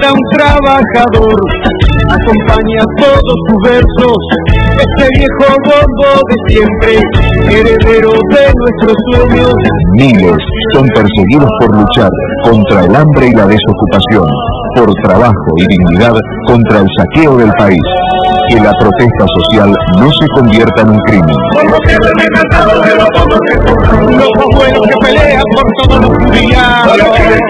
para un trabajador. Acompaña todos sus versos este viejo bombo de siempre, heredero de nuestros sueños. Miles son perseguidos por luchar contra el hambre y la desocupación, por trabajo y dignidad contra el saqueo del país. Que la protesta social no se convierta en un crimen. Los abuelos que pelean por todos los jubilados, por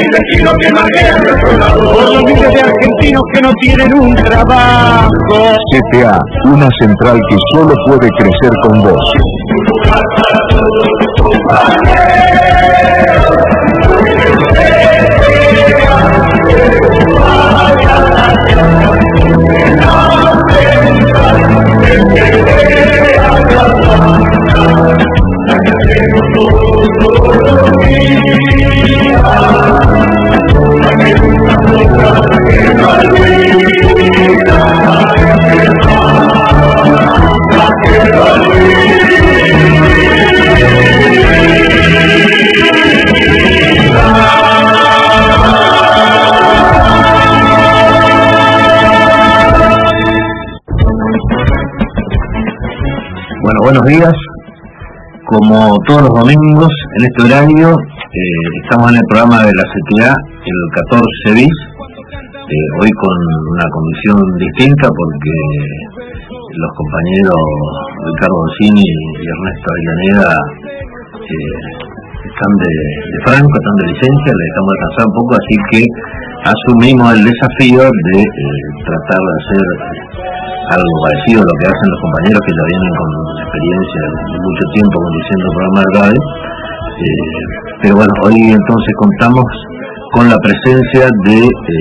los miles de argentinos que no tienen un trabajo. CTA, una central que solo puede crecer con vos. Bueno, buenos días. Como todos los domingos en este horario, estamos en el programa de la CTA, el 14 bis, hoy con una condición distinta porque los compañeros Ricardo Orsini y Ernesto Avellaneda están de franco, están de licencia, les dejamos descansar un poco, así que asumimos el desafío de tratar de hacer algo parecido a lo que hacen los compañeros que ya vienen con experiencia de mucho tiempo conduciendo el programa de radio. Pero bueno, hoy entonces contamos con la presencia de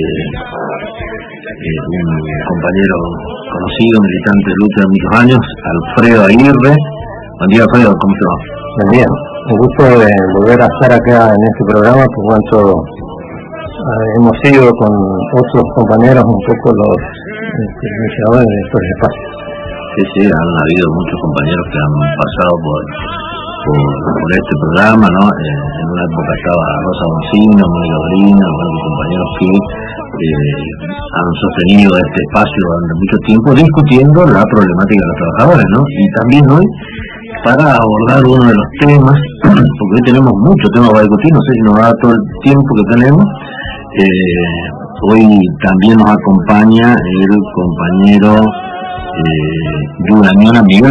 un compañero conocido, militante de lucha de muchos años, Alfredo Aguirre. Buen día, Alfredo, ¿cómo te va? Buen día, un gusto de volver a estar acá en este programa, por cuanto hemos sido con otros compañeros un poco los iniciadores de estos espacios. Sí, han habido muchos compañeros que han pasado por este programa, ¿no? En una época estaba Rosa Boncino, Mónica Brina, algunos compañeros que han sostenido este espacio durante mucho tiempo discutiendo la problemática de los trabajadores, ¿no? Y también hoy, para abordar uno de los temas, porque hoy tenemos muchos temas para discutir, no sé si nos da todo el tiempo que tenemos. Hoy también nos acompaña el compañero Durañona, Miguel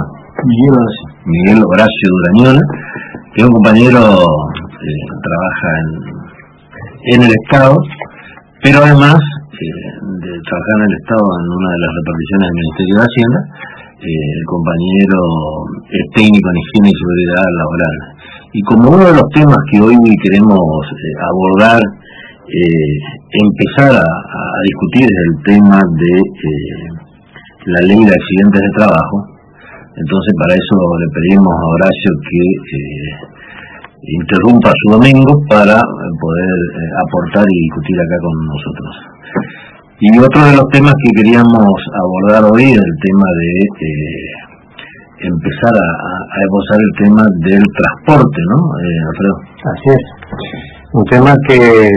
Horacio Durañona, que es un compañero que trabaja en el Estado, pero además de trabajar en el Estado en una de las reparticiones del Ministerio de Hacienda, el compañero es técnico en higiene y seguridad laboral. Y como uno de los temas que hoy queremos abordar, empezar a discutir el tema de la ley de accidentes de trabajo, entonces para eso le pedimos a Horacio que interrumpa su domingo para poder aportar y discutir acá con nosotros. Y otro de los temas que queríamos abordar hoy es el tema de empezar a esbozar el tema del transporte, ¿no, Alfredo? Así es, un tema que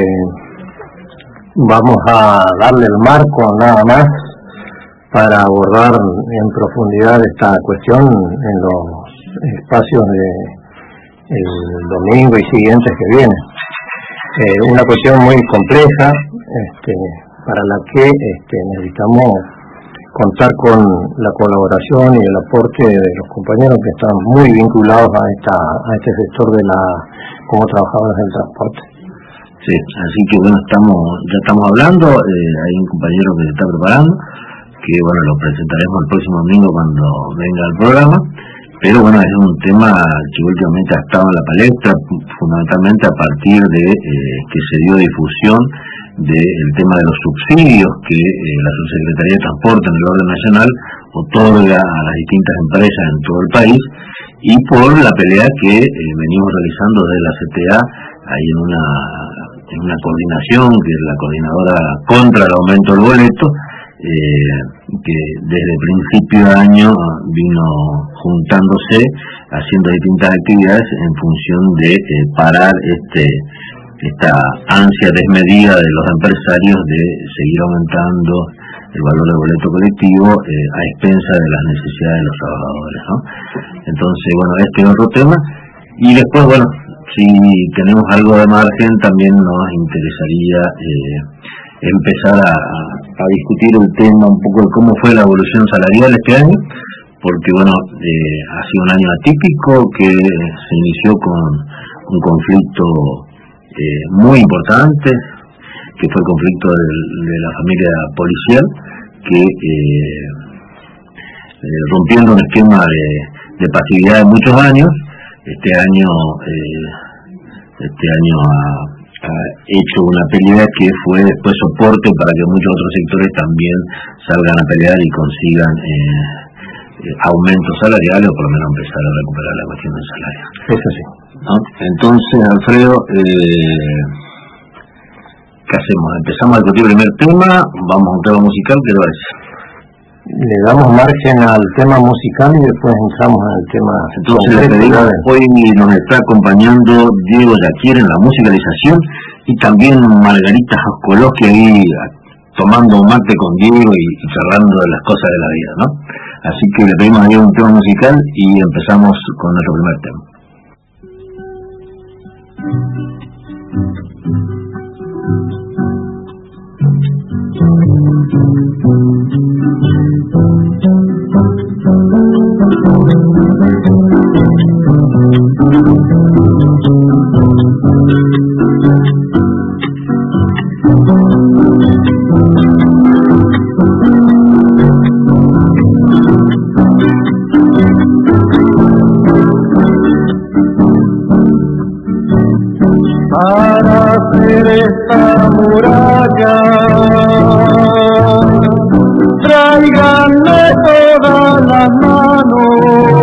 vamos a darle el marco nada más para abordar en profundidad esta cuestión en los espacios del domingo y siguientes que vienen. Una cuestión muy compleja, para la que necesitamos contar con la colaboración y el aporte de los compañeros que están muy vinculados a este sector como trabajadores del transporte. Sí, así que bueno, ya estamos hablando, hay un compañero que se está preparando, que bueno, lo presentaremos el próximo domingo cuando venga el programa, pero bueno, es un tema que últimamente ha estado en la palestra, fundamentalmente a partir de que se dio difusión del tema de los subsidios que la Subsecretaría de Transporte en el orden nacional otorga a las distintas empresas en todo el país, y por la pelea que venimos realizando desde la CTA, ahí en una coordinación, que es la coordinadora contra el aumento del boleto, que desde principio de año vino juntándose, haciendo distintas actividades en función de parar esta ansia desmedida de los empresarios de seguir aumentando el valor del boleto colectivo a expensa de las necesidades de los trabajadores, ¿no? Entonces, bueno, este es otro tema. Y después, bueno, si tenemos algo de margen, también nos interesaría empezar a discutir el tema un poco de cómo fue la evolución salarial este año, porque, bueno, ha sido un año atípico que se inició con un conflicto muy importante, que fue el conflicto de la familia policial, que rompiendo un esquema de pasividad de muchos años, este año ha hecho una pelea que fue después soporte para que muchos otros sectores también salgan a pelear y consigan aumentos salariales, o por lo menos empezar a recuperar la cuestión del salario. Eso sí, ¿no? Entonces, Alfredo, ¿qué hacemos? Empezamos a discutir el primer tema, vamos a un tema musical, ¿qué le parece? Le damos margen al tema musical y después entramos en el tema. Entonces le pedimos, hoy nos está acompañando Diego Yaquier en la musicalización y también Margarita Joskolowski ahí tomando mate con Diego y charlando de las cosas de la vida, ¿no? Así que le pedimos ahí un tema musical y empezamos con nuestro primer tema. Para hacer esta muralla, tráiganme todas las manos,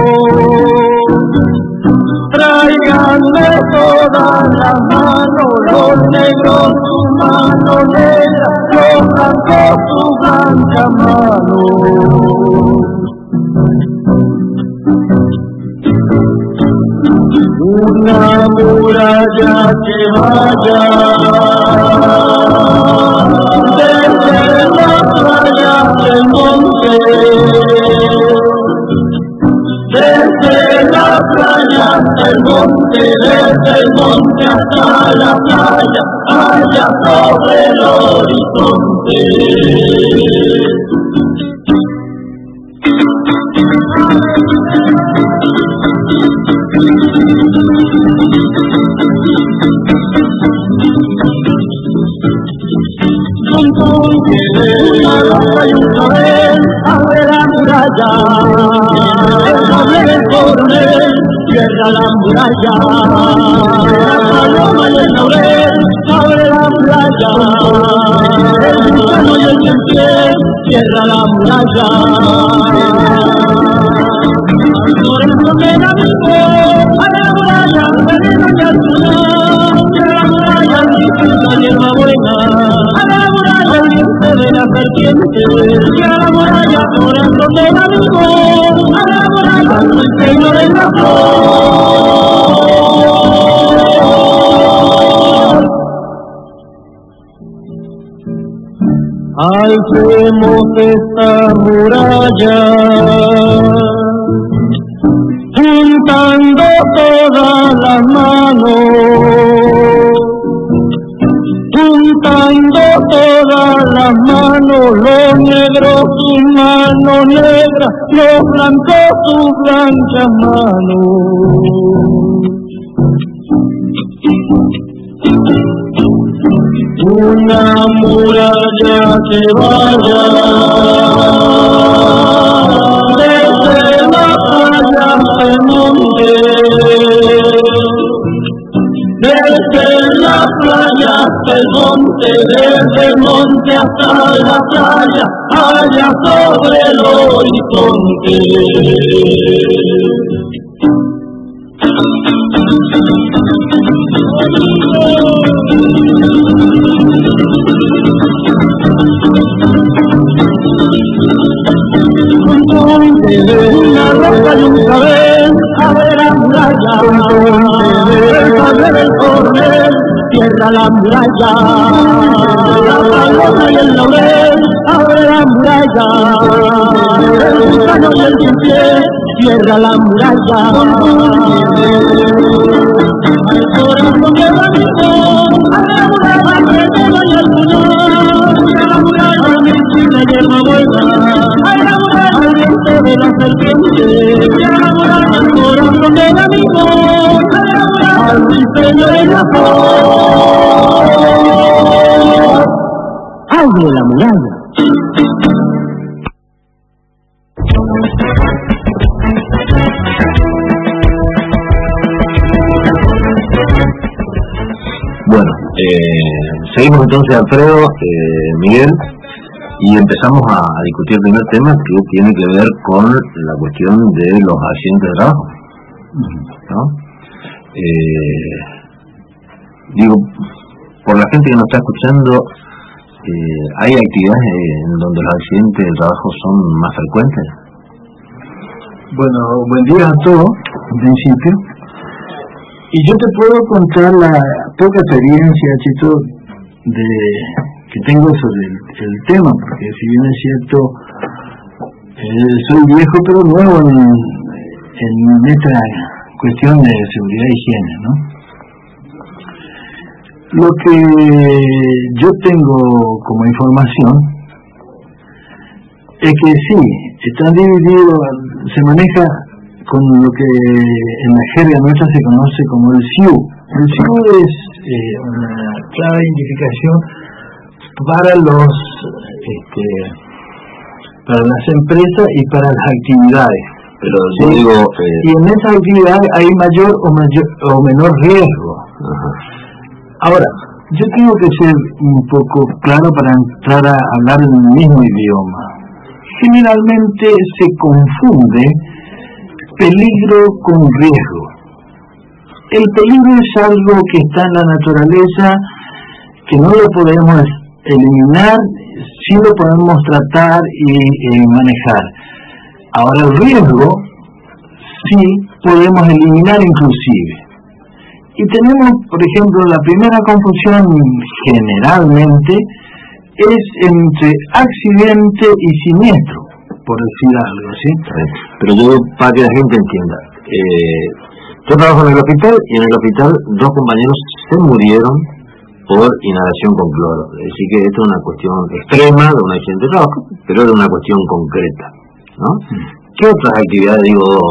tráiganme todas las manos, los negros su mano negra, los blancos su blanca mano. Una muralla que vaya desde la playa del monte, desde la playa del monte, desde el monte hasta la playa, allá sobre el horizonte. Una ropa y un clavel, abre la muralla, el sable del coronel, cierra la muralla, la paloma y el laurel, abre la muralla, el gusano y el cienpié, cierra la muralla. Por eso me la vivo, a la muralla, veneno y al final, cierra la muralla, disfruta hierba buena, a la muralla, el diente de la serpiente, y a la muralla, por eso me la vivo, a la muralla, el reino de la flor. Alcemos esta muralla, juntando todas las manos, juntando todas las manos, los negros sus manos negras, los blancos sus blancas manos. Una muralla que vaya desde la playa del monte, desde la playa del monte, desde el monte hasta la playa, allá sobre el horizonte. Una ropa y un clavel, abre la muralla, el sable del coronel, cierra la muralla. La paloma y el laurel abre la muralla. El gusano y el quince cierra la muralla. El corazón de Ramiro a la muralla que te vaya al lunar. A la muralla mi china hierba buena. A la muralla el diente de la serpiente. A la muralla el corazón de Ramiro. Al diseño de la flor. ¡Abre la muralla! Bueno, seguimos entonces, Alfredo, Miguel, y empezamos a discutir el primer tema, que tiene que ver con la cuestión de los accidentes de trabajo, ¿no? Digo, por la gente que nos está escuchando, ¿hay actividades en donde los accidentes de trabajo son más frecuentes? Bueno, buen día a todos, en principio. Y yo te puedo contar la poca experiencia, Chito, que tengo sobre el tema, porque si bien es cierto, soy viejo pero nuevo en esta cuestión de seguridad e higiene, ¿no? Lo que yo tengo como información es que sí, están divididos, se maneja con lo que en la jerga nuestra se conoce como el SIU. El SIU es una clara identificación para para las empresas y para las actividades. Pero yo digo... y en esas actividades hay mayor o menor riesgo. Ajá. Ahora, yo tengo que ser un poco claro para entrar a hablar en el mismo idioma. Generalmente se confunde peligro con riesgo. El peligro es algo que está en la naturaleza, que no lo podemos eliminar, sí lo podemos tratar y manejar. Ahora el riesgo sí podemos eliminar inclusive. Y tenemos, por ejemplo, la primera confusión generalmente es entre accidente y siniestro, por decir algo, ¿sí? Pero yo, para que la gente entienda, yo trabajo en el hospital y en el hospital 2 compañeros se murieron por inhalación con cloro. Es decir, que esto es una cuestión extrema de un accidente de trabajo, pero es una cuestión concreta, ¿no? ¿Qué otras actividades,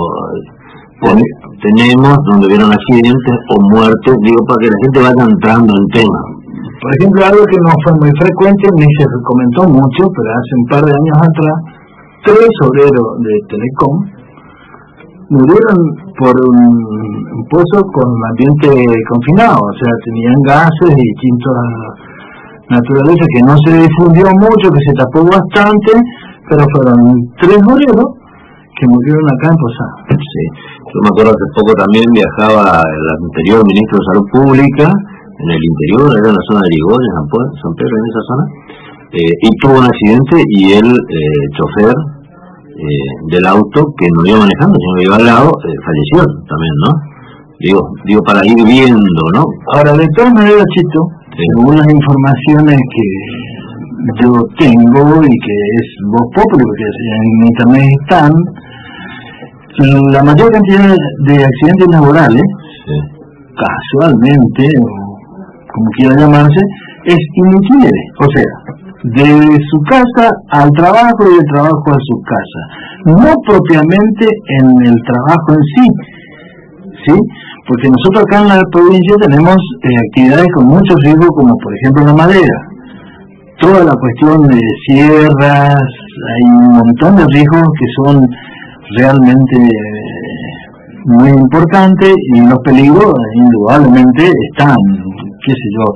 tenemos donde hubieron accidentes o muertes, para que la gente vaya entrando en tema? Por ejemplo, algo que no fue muy frecuente, ni se comentó mucho, pero hace un par de años atrás, 3 obreros de Telecom murieron por un pozo con ambiente confinado, o sea, tenían gases de distintas naturalezas que no se difundió mucho, que se tapó bastante, pero fueron 3 obreros que murieron acá en Posada. Sí, yo me acuerdo hace poco también viajaba el anterior ministro de Salud Pública, en el interior, era en la zona de Irigoyen, San Pedro, en esa zona, y tuvo un accidente y el chofer del auto que no iba manejando, sino que iba al lado, falleció también, ¿no? Digo para ir viendo, ¿no? Ahora, de todas maneras, Chito, según las informaciones que yo tengo y que es Voz Populi, porque en internet están, la mayor cantidad de accidentes laborales, casualmente, o como quiera llamarse, es itinere, o sea, de su casa al trabajo y del trabajo a su casa, no propiamente en el trabajo en sí, ¿sí? Porque nosotros acá en la provincia tenemos actividades con mucho riesgo, como por ejemplo la madera, toda la cuestión de sierras, hay un montón de riesgos que son realmente muy importantes y los peligros indudablemente están, qué sé yo,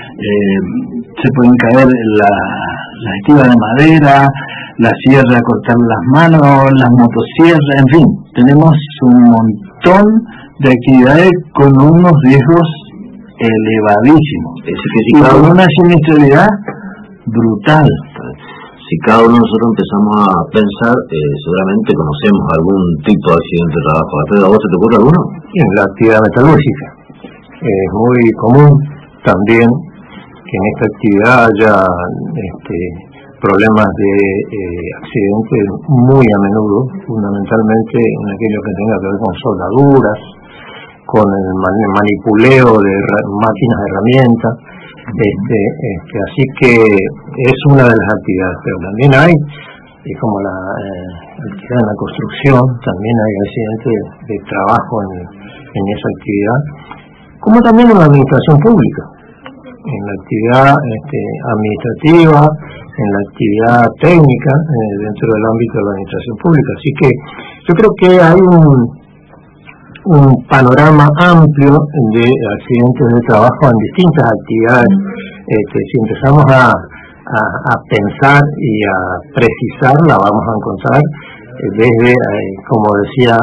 se pueden caer la estiva de madera, la sierra, cortar las manos, las motosierras, en fin, tenemos un montón de actividades con unos riesgos elevadísimos y con una siniestralidad brutal. Si cada uno de nosotros empezamos a pensar, seguramente conocemos algún tipo de accidente de trabajo. ¿A vos se te ocurre alguno? En la actividad metalúrgica es muy común también que en esta actividad haya problemas de accidentes muy a menudo, fundamentalmente en aquello que tenga que ver con soldaduras, con el manipuleo de máquinas de herramientas, así que es una de las actividades, pero también hay, como la actividad en la construcción, también hay accidentes de trabajo en esa actividad, como también en la administración pública, en la actividad administrativa, en la actividad técnica dentro del ámbito de la administración pública. Así que yo creo que hay un panorama amplio de accidentes de trabajo en distintas actividades. Si empezamos a pensar y a precisar, la vamos a encontrar desde, como decía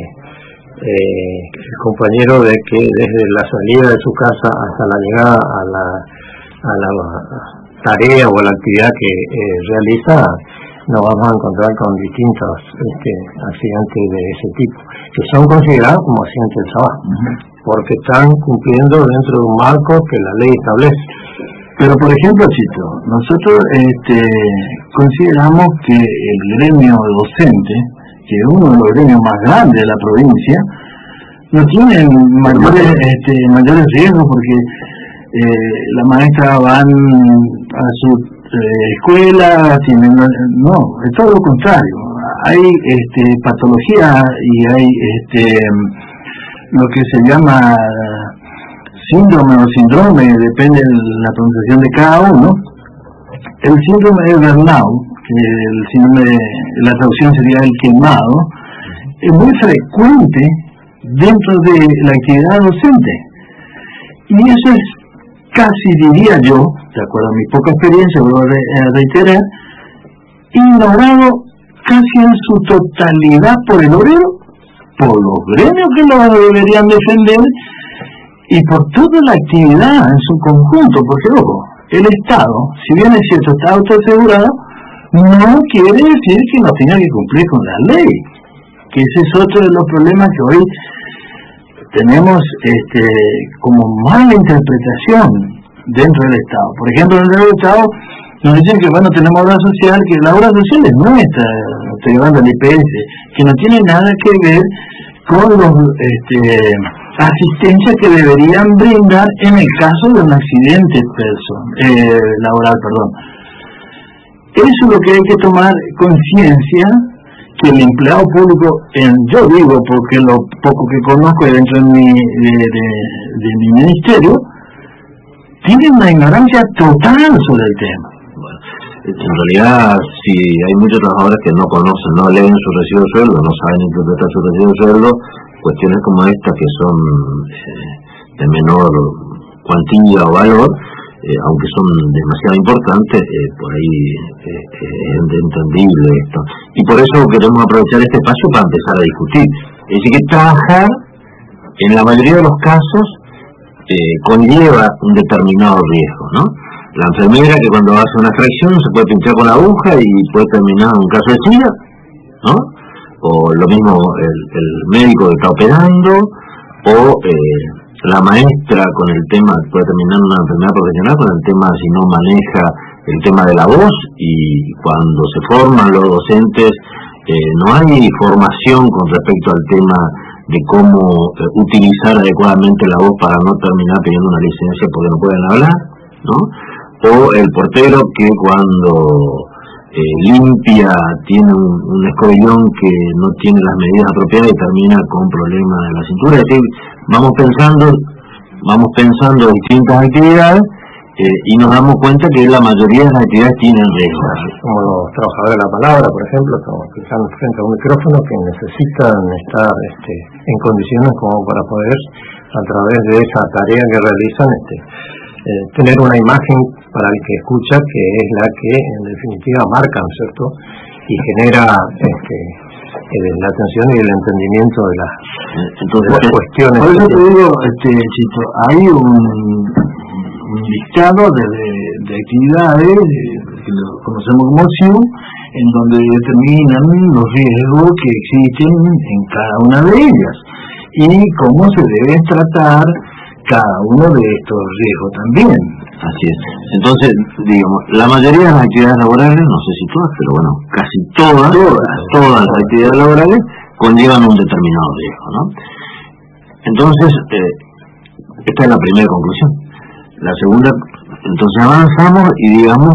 el compañero, de que desde la salida de su casa hasta la llegada a la tarea o la actividad que realiza, nos vamos a encontrar con distintos accidentes de ese tipo, que son considerados como accidentes de trabajo, porque están cumpliendo dentro de un marco que la ley establece. Pero, por ejemplo, Chito, nosotros consideramos que el gremio docente, que es uno de los gremios más grandes de la provincia, no tiene mayores riesgos, porque las maestras van a su escuela, no, es todo lo contrario. Hay patología y hay lo que se llama síndrome o síndrome, depende de la pronunciación de cada uno. El síndrome de burnout, que el síndrome, la traducción sería el quemado, es muy frecuente dentro de la actividad docente. Y eso es casi, diría yo, de acuerdo a mi poca experiencia, voy a reiterar, ignorado casi en su totalidad por el obrero, por los gremios que lo deberían defender y por toda la actividad en su conjunto, porque ojo, el Estado, si bien es cierto, está autoasegurado, no quiere decir que no tenga que cumplir con la ley, que ese es otro de los problemas que hoy tenemos como mala interpretación dentro del Estado. Por ejemplo, dentro del Estado nos dicen que bueno, tenemos obra social, que la obra social es nuestra, estoy llevando al IPS, que no tiene nada que ver con los asistencia que deberían brindar en el caso de un accidente laboral, perdón. Eso es lo que hay que tomar conciencia, que el empleado público, yo digo porque lo poco que conozco dentro de mi ministerio, tiene una ignorancia total sobre el tema. Bueno, en realidad, si hay muchos trabajadores que no conocen, no leen su recibo de sueldo, no saben interpretar su recibo de sueldo, cuestiones como estas que son de menor cuantía o valor, aunque son demasiado importantes, por ahí es entendible esto. Y por eso queremos aprovechar este espacio para empezar a discutir. Es decir, que trabajar, en la mayoría de los casos, conlleva un determinado riesgo, ¿no? La enfermera que cuando hace una extracción se puede pinchar con la aguja y puede terminar en un caso de SIDA, ¿no? O lo mismo el médico que está operando, o la maestra con el tema, puede terminar una enfermedad profesional con el tema si no maneja el tema de la voz, y cuando se forman los docentes no hay formación con respecto al tema de cómo utilizar adecuadamente la voz para no terminar pidiendo una licencia porque no pueden hablar, ¿no? O el portero que cuando limpia tiene un escobillón que no tiene las medidas apropiadas y termina con problemas en la cintura. Es decir, vamos pensando distintas actividades y nos damos cuenta que la mayoría de las actividades tienen riesgos. Como los trabajadores de la palabra, por ejemplo, que están frente a un micrófono, que necesitan estar en condiciones como para poder, a través de esa tarea que realizan, tener una imagen para el que escucha, que es la que en definitiva marca, ¿no es cierto? Y genera la atención y el entendimiento de las cuestiones. Por eso te digo, Chito, hay un listado de actividades que lo conocemos como SIU, en donde determinan los riesgos que existen en cada una de ellas y cómo se deben tratar cada uno de estos riesgos también. Así es. Entonces, digamos, la mayoría de las actividades laborales, no sé si todas, pero bueno, casi todas las actividades laborales conllevan un determinado riesgo, ¿no? Entonces, esta es la primera conclusión. La segunda, entonces avanzamos y digamos,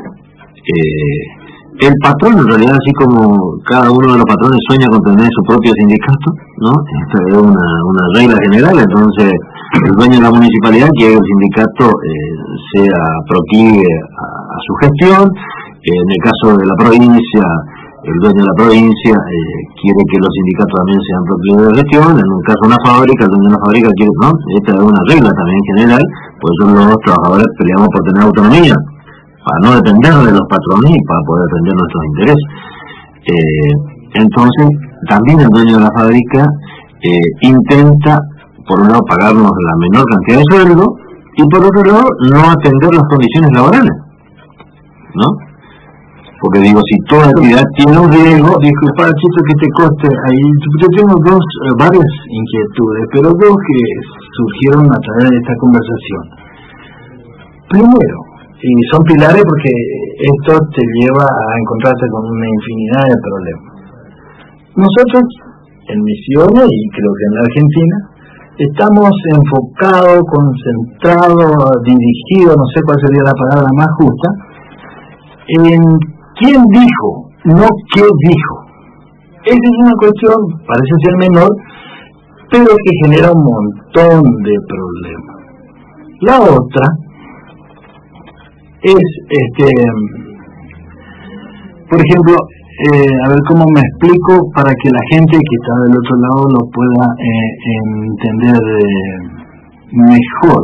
el patrón en realidad, así como cada uno de los patrones sueña con tener su propio sindicato, ¿no? Esta es una regla general. Entonces el dueño de la municipalidad quiere que el sindicato sea proclive a su gestión. En el caso de la provincia, el dueño de la provincia quiere que los sindicatos también sean proclives de gestión. En un caso de una fábrica, el dueño de la fábrica quiere, ¿no? Esta es una regla también general, por eso los trabajadores peleamos por tener autonomía, para no depender de los patrones y para poder defender nuestros intereses. Entonces, también el dueño de la fábrica intenta, por un lado, pagarnos la menor cantidad de sueldo y por otro lado, no atender las condiciones laborales, ¿no? Porque digo, si toda actividad tiene un riesgo... Disculpa, Chito, que te corte ahí. Yo tengo varias inquietudes, pero dos que surgieron a través de esta conversación. Primero, y son pilares porque esto te lleva a encontrarte con una infinidad de problemas. Nosotros, en Misiones, y creo que en la Argentina, estamos enfocados, concentrados, dirigidos, no sé cuál sería la palabra más justa, en quién dijo, no qué dijo. Esa es una cuestión, parece ser menor, pero que genera un montón de problemas. La otra es, por ejemplo, a ver cómo me explico para que la gente que está del otro lado lo pueda entender mejor.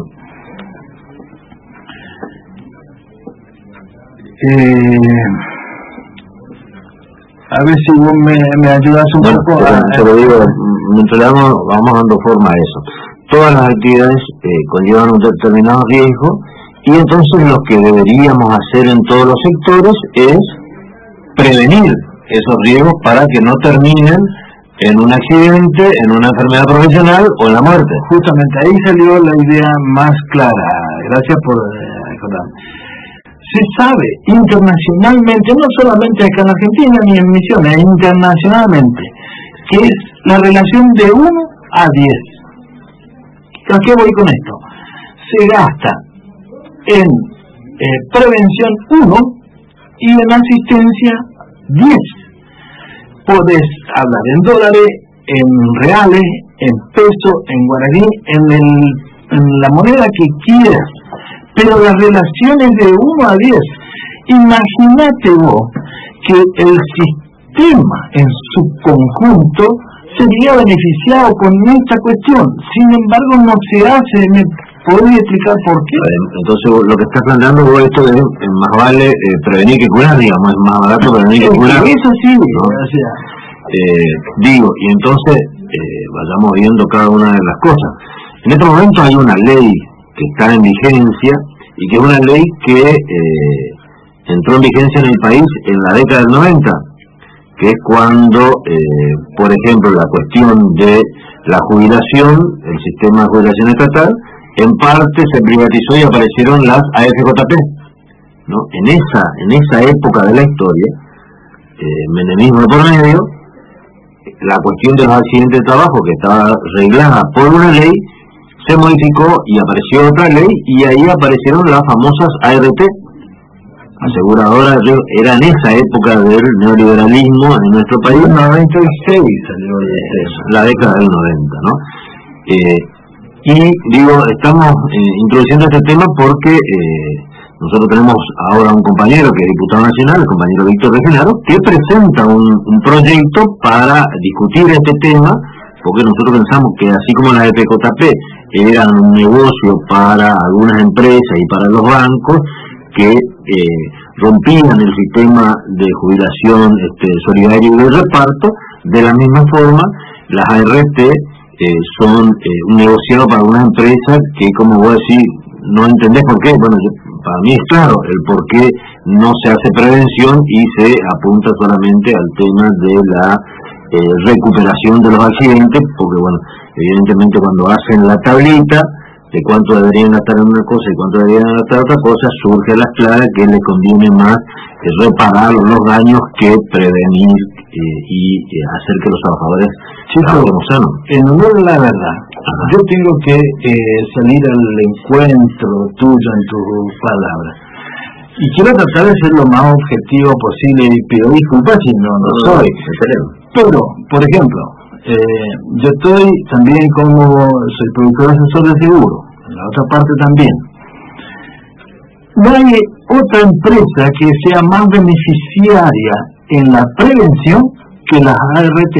A ver si vos me ayudas un poco. Te lo digo, mientras vamos dando forma a eso. Todas las actividades conllevan un determinado riesgo. Y entonces lo que deberíamos hacer en todos los sectores es prevenir esos riesgos para que no terminen en un accidente, en una enfermedad profesional o en la muerte. Justamente ahí salió la idea más clara. Gracias por acordarme. Se sabe internacionalmente, no solamente acá en Argentina ni en Misiones, internacionalmente, que es la relación de 1 a 10. ¿A qué voy con esto? Se gasta en prevención 1 y en asistencia 10. Podés hablar en dólares, en reales, en peso, en guaraní, en la moneda que quieras, pero las relaciones de 1 a 10. Imagínate vos que el sistema en su conjunto sería beneficiado con esta cuestión. Sin embargo, no se hace. ¿Podría explicar por qué? Entonces, lo que estás planteando vos, esto es más vale prevenir que curar, digamos, es más barato prevenir que curar. Eso sí, ¿no? O sea, digo, y entonces vayamos viendo cada una de las cosas. En este momento hay una ley que está en vigencia y que es una ley que entró en vigencia en el país en la década del 90, que es cuando, por ejemplo, la cuestión de la jubilación, el sistema de jubilación estatal, en parte se privatizó y aparecieron las AFJP, ¿no? En esa época de la historia, menemismo de por medio, la cuestión de los accidentes de trabajo, que estaba reglada por una ley, se modificó y apareció otra ley, y ahí aparecieron las famosas ART, aseguradoras. Era en esa época del neoliberalismo en nuestro país. En 96 salió la década del 90, ¿no? Y digo, estamos introduciendo este tema porque nosotros tenemos ahora un compañero que es diputado nacional, el compañero Víctor Regenaro, que presenta un proyecto para discutir este tema, porque nosotros pensamos que así como las EPJP eran un negocio para algunas empresas y para los bancos que rompían el sistema de jubilación solidario y de reparto, de la misma forma las ART son un negociado para algunas empresas que, como vos decís, no entendés por qué. Bueno, para mí es claro el por qué no se hace prevención y se apunta solamente al tema de la recuperación de los accidentes, porque bueno, evidentemente cuando hacen la tablita de cuánto deberían gastar en una cosa y cuánto deberían gastar en otra cosa, surge a las claras que les conviene más reparar los daños que prevenir y hacer que los trabajadores trabajen sanos. En honor a la verdad, yo tengo que salir al encuentro tuyo en tus palabras. Y quiero tratar de ser lo más objetivo posible y pido disculpas si no soy. Pero, por ejemplo, yo estoy también soy productor asesor de seguro, en la otra parte también. No hay otra empresa que sea más beneficiaria en la prevención que las ART.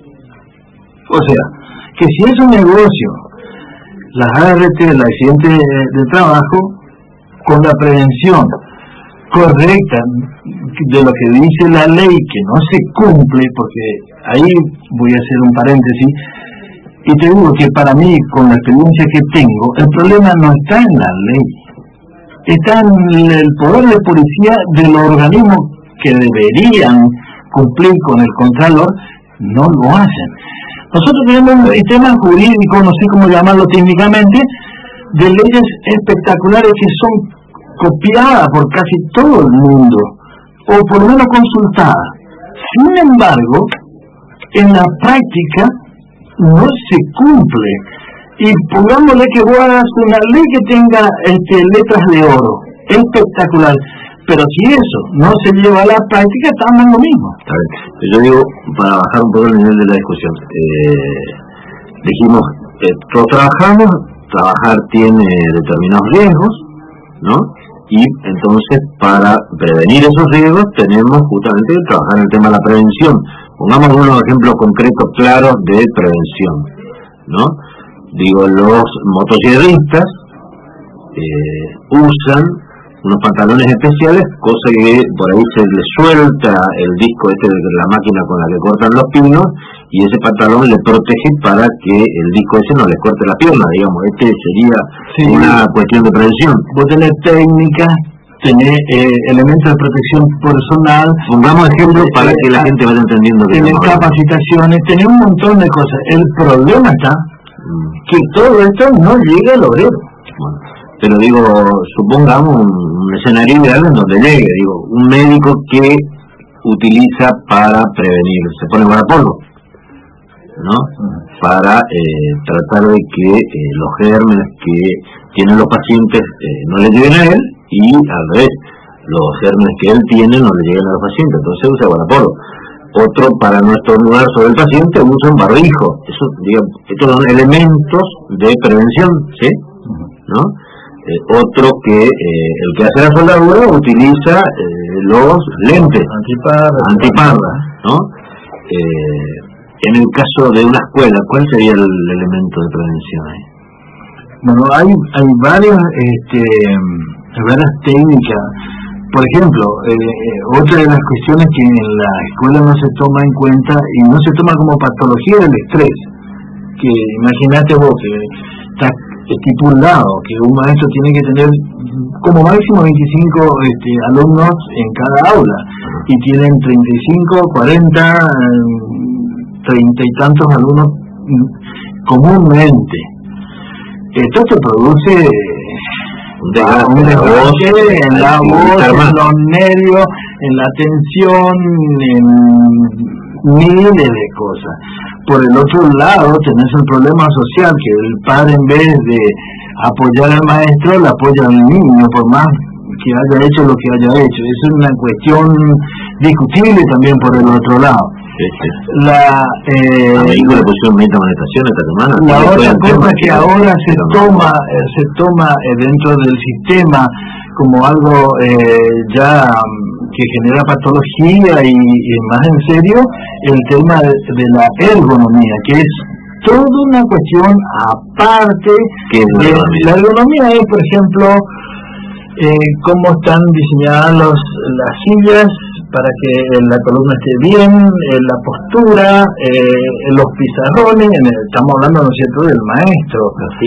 O sea, que si es un negocio, las ART, el accidente de trabajo, con la prevención correcta de lo que dice la ley que no se cumple, porque ahí voy a hacer un paréntesis, y te digo que para mí, con la experiencia que tengo, el problema no está en la ley, está en el poder de policía de los organismos que deberían cumplir con el Contralor, no lo hacen. Nosotros tenemos un sistema jurídico, no sé cómo llamarlo técnicamente, de leyes espectaculares que son copiada por casi todo el mundo, o por lo menos consultada. Sin embargo, en la práctica no se cumple. Y pongámosle que vos hagas una ley que tenga letras de oro, espectacular, pero si eso no se lleva a la práctica, estamos en lo mismo. Yo digo, para bajar un poco el nivel de la discusión, dijimos, todos trabajamos, trabajar tiene determinados riesgos, ¿no? Y entonces para prevenir esos riesgos tenemos justamente que trabajar en el tema de la prevención. Pongamos unos ejemplos concretos claros de prevención, ¿no? Digo, los motociclistas usan unos pantalones especiales, cosa que por ahí se les suelta el disco de la máquina con la que cortan los pinos, y ese pantalón le protege para que el disco ese no les corte la pierna, digamos. Sería una cuestión de prevención. Vos tenés técnicas, tenés elementos de protección personal. Pongamos ejemplos para que la gente vaya entendiendo. Tenés capacitaciones, tenés un montón de cosas. El problema está que todo esto no llega al obrero. Bueno, pero digo, supongamos un escenario ideal en donde llegue, digo, un médico que utiliza para prevenir, se pone guardapolvo, ¿no? Para tratar de que los gérmenes que tienen los pacientes no le lleguen a él, y al revés, los gérmenes que él tiene no le lleguen a los pacientes, entonces usa guardapolvo. Otro, para no estornudar sobre el paciente, usa un barbijo. Eso, digamos, estos son elementos de prevención, ¿sí? ¿No? Otro que el que hace la soldadura utiliza los lentes antiparra, ¿no? En el caso de una escuela, ¿cuál sería el elemento de prevención ahí? Bueno, hay varias técnicas. Por ejemplo, otra de las cuestiones que en la escuela no se toma en cuenta y no se toma como patología del estrés, que imagínate vos que está estipulado que un maestro tiene que tener como máximo 25 alumnos en cada aula, y tienen 35, 40, 30 y tantos alumnos comúnmente. Esto te produce un desgaste en la voz, en los nervios, en la tensión, en miles de cosas. Por el otro lado tenés el problema social, que el padre, en vez de apoyar al maestro, le apoya al niño, por más que haya hecho lo que haya hecho. Eso es una cuestión discutible también por el otro lado. A México le pusieron metamonetación esta semana. La otra cosa que ahora se toma dentro del sistema como algo ya que genera patología y más en serio, el tema de la ergonomía, que es toda una cuestión aparte. La ergonomía es, por ejemplo, cómo están diseñadas las sillas para que la columna esté bien, la postura, los pizarrones, estamos hablando, ¿no es cierto?, del maestro.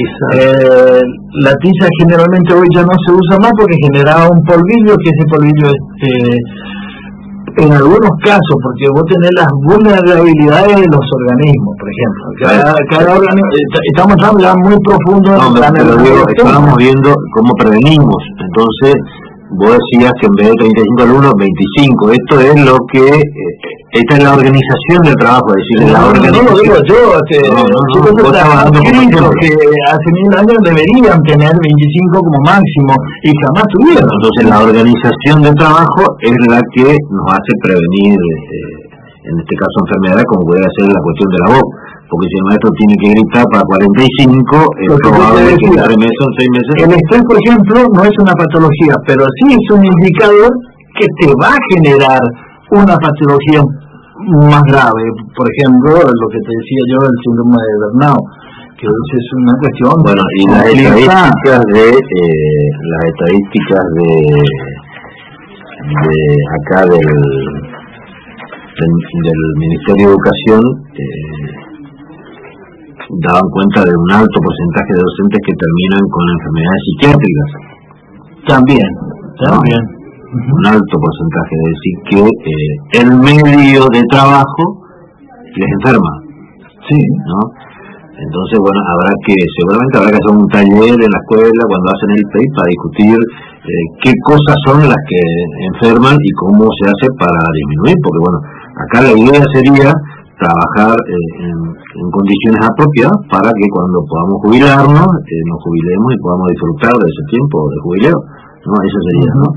La tiza generalmente hoy ya no se usa más porque generaba un polvillo, que ese polvillo en algunos casos, porque vos tenés las vulnerabilidades de los organismos, por ejemplo. Cada organismo, estamos hablando ya muy profundo. No, pero digo, estábamos viendo cómo prevenimos. Entonces, vos decías que en vez de 35 alumnos, 25. Esto es lo que... esta es la organización del trabajo, es decir, la organización... No lo digo yo, vos estabas dando que hace 1000 años deberían tener 25 como máximo, y jamás tuvieron. Entonces, la organización del trabajo es la que nos hace prevenir, en este caso, enfermedades, como puede ser la cuestión de la voz. Porque si el maestro tiene que gritar para 45, es probable que en 3 meses o 6 meses... El estrés, por ejemplo, no es una patología, pero sí es un indicador que te va a generar una patología más grave. Por ejemplo, lo que te decía yo, el síndrome de burnout, que es una cuestión... Bueno, y las estadísticas de acá del Ministerio de Educación daban cuenta de un alto porcentaje de docentes que terminan con enfermedades psiquiátricas. También. Un alto porcentaje, es decir, que el medio de trabajo les enferma. Sí. ¿No? Entonces, bueno, seguramente habrá que hacer un taller en la escuela cuando hacen el PEI para discutir qué cosas son las que enferman y cómo se hace para disminuir, porque bueno, acá la idea sería trabajar en condiciones apropiadas para que cuando podamos jubilarnos, nos jubilemos y podamos disfrutar de ese tiempo de jubileo, ¿no? Eso sería, ¿no?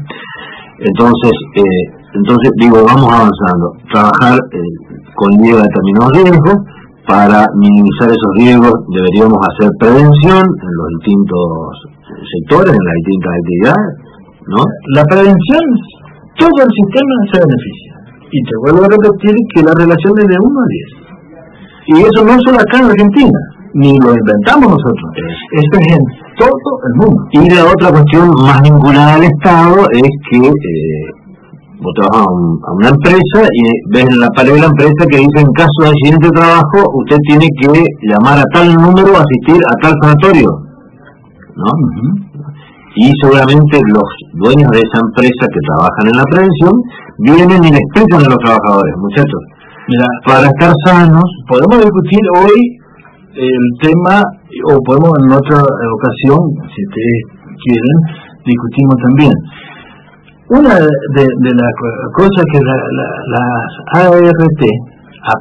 Entonces digo, vamos avanzando, trabajar con determinados riesgos. Para minimizar esos riesgos deberíamos hacer prevención en los distintos sectores, en las distintas actividades, ¿no? La prevención, todo el sistema se beneficia. Y te vuelvo a repetir que la relación es de 1 a 10. Y eso no solo acá en Argentina, ni lo inventamos nosotros. Esto es en todo el mundo. Y la otra cuestión más vinculada al Estado es que vos te vas a una empresa y ves en la pared de la empresa que dice: en caso de accidente de trabajo, usted tiene que llamar a tal número, asistir a tal sanatorio, ¿no? Y seguramente los dueños de esa empresa que trabajan en la prevención vienen y le explican a los trabajadores: muchachos, mira, para estar sanos, podemos discutir hoy el tema, o podemos en otra ocasión, si ustedes quieren, discutimos también. Una de las cosas que las ART, a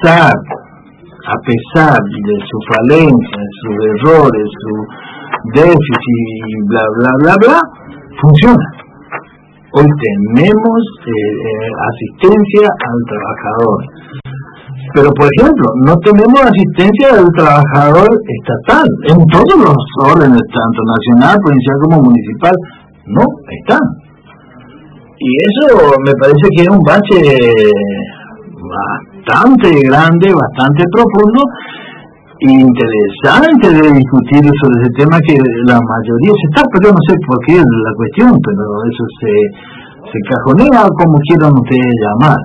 pesar de su falencia, sus errores, su déficit y bla bla bla bla, funciona. Hoy tenemos asistencia al trabajador, pero por ejemplo no tenemos asistencia al trabajador estatal en todos los órdenes, tanto nacional, provincial como municipal. No está. Y eso me parece que es un bache bastante grande, bastante profundo e interesante de discutir sobre ese tema, que la mayoría se está, pero yo no sé por qué es la cuestión, pero eso se cajonea, como quieran ustedes llamar.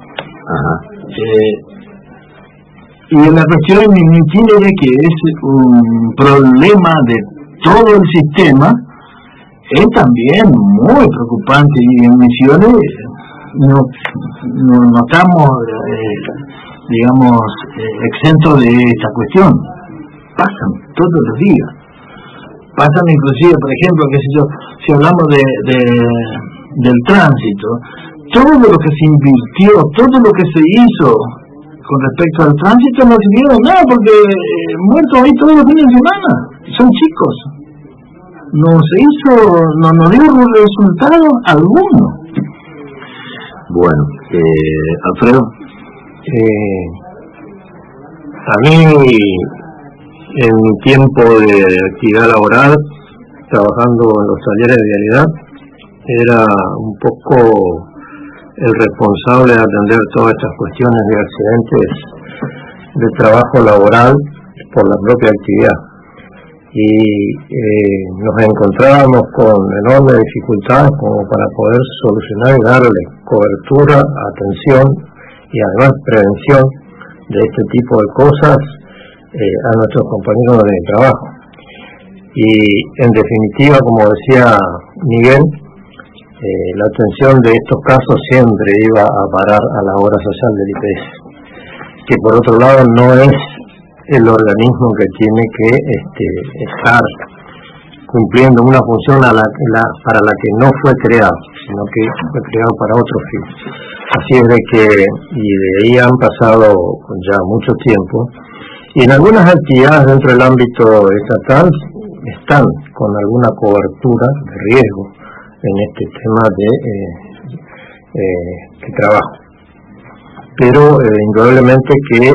Y la cuestión tiene que es un problema de todo el sistema. Es también muy preocupante, y en Misiones no estamos, exentos de esta cuestión. Pasan todos los días. Pasan inclusive, por ejemplo, si hablamos del tránsito, todo lo que se invirtió, todo lo que se hizo con respecto al tránsito no sirvió nada, porque muertos ahí todos los fines de semana, son chicos. No dio resultado alguno. Bueno, Alfredo, a mí, en mi tiempo de actividad laboral, trabajando en los talleres de vialidad, era un poco el responsable de atender todas estas cuestiones de accidentes de trabajo laboral por la propia actividad. Y nos encontrábamos con enormes dificultades como para poder solucionar y darle cobertura, atención y además prevención de este tipo de cosas a nuestros compañeros de trabajo. Y en definitiva, como decía Miguel, la atención de estos casos siempre iba a parar a la obra social del IPS, que por otro lado no es el organismo que tiene que estar cumpliendo una función para la que no fue creado, sino que fue creado para otro fin. Así es de que, y de ahí han pasado ya mucho tiempo, y en algunas actividades dentro del ámbito estatal están con alguna cobertura de riesgo en este tema de trabajo. Pero indudablemente que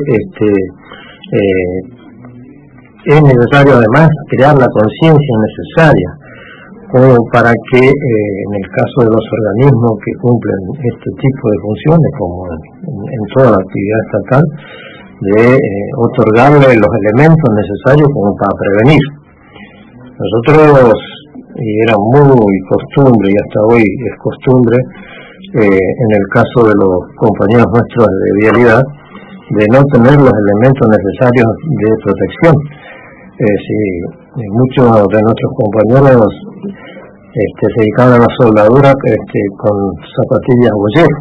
es necesario además crear la conciencia necesaria como para que en el caso de los organismos que cumplen este tipo de funciones, como en toda la actividad estatal, de otorgarle los elementos necesarios como para prevenir. Nosotros, y era muy costumbre, y hasta hoy es costumbre, en el caso de los compañeros nuestros de vialidad, de no tener los elementos necesarios de protección. Muchos de nuestros compañeros se dedicaban a la soldadura con zapatillas boyero.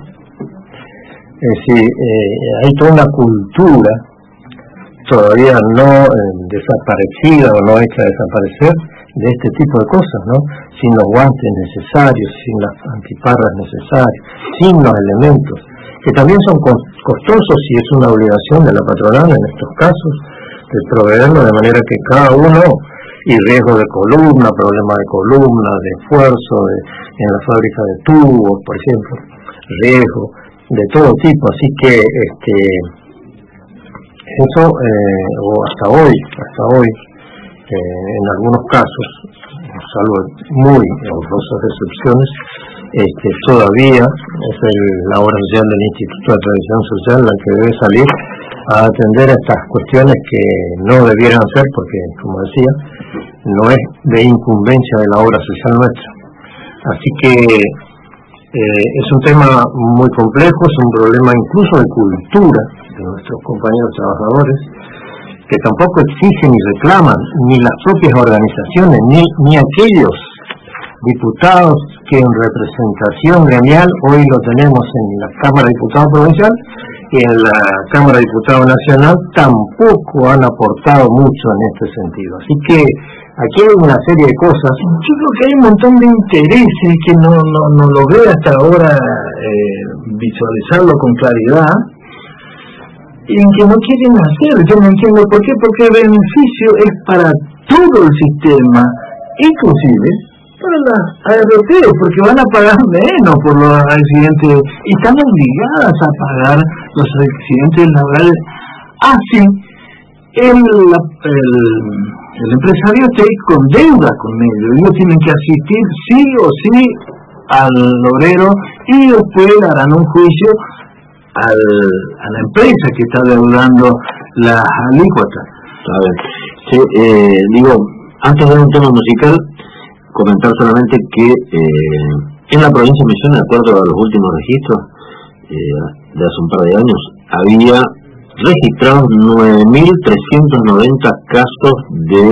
Hay toda una cultura todavía no desaparecida o no hecha desaparecer de este tipo de cosas, ¿no? Sin los guantes necesarios, sin las antiparras necesarias, sin los elementos, que también son costosos y es una obligación de la patronal en estos casos, de proveerlo de manera que cada uno, y riesgo de columna, problema de columna, de esfuerzo, en la fábrica de tubos, por ejemplo, riesgo de todo tipo, así que eso, o hasta hoy, en algunos casos, salvo muy honrosas excepciones, todavía es la obra social del Instituto de Tradición Social la que debe salir a atender a estas cuestiones que no debieran ser, porque, como decía, no es de incumbencia de la obra social nuestra. Así que es un tema muy complejo, es un problema incluso de cultura de nuestros compañeros trabajadores, que tampoco exigen ni reclaman, ni las propias organizaciones, ni aquellos diputados que en representación gremial, hoy lo tenemos en la Cámara de Diputados Provincial y en la Cámara de Diputados Nacional, tampoco han aportado mucho en este sentido. Así que aquí hay una serie de cosas. Yo creo que hay un montón de intereses que no logré hasta ahora visualizarlo con claridad, y en que no quieren hacer. Yo no entiendo por qué, porque el beneficio es para todo el sistema, inclusive para las ART, porque van a pagar menos por los accidentes y están obligadas a pagar los accidentes laborales. Así el empresario esté con deuda con ellos. Ellos tienen que asistir sí o sí al obrero y después harán un juicio a la empresa que está deudando las alícuotas. A ver, sí, antes de un tema musical, comentar solamente que en la provincia de Misiones, de acuerdo a los últimos registros de hace un par de años, había registrados 9.390 casos de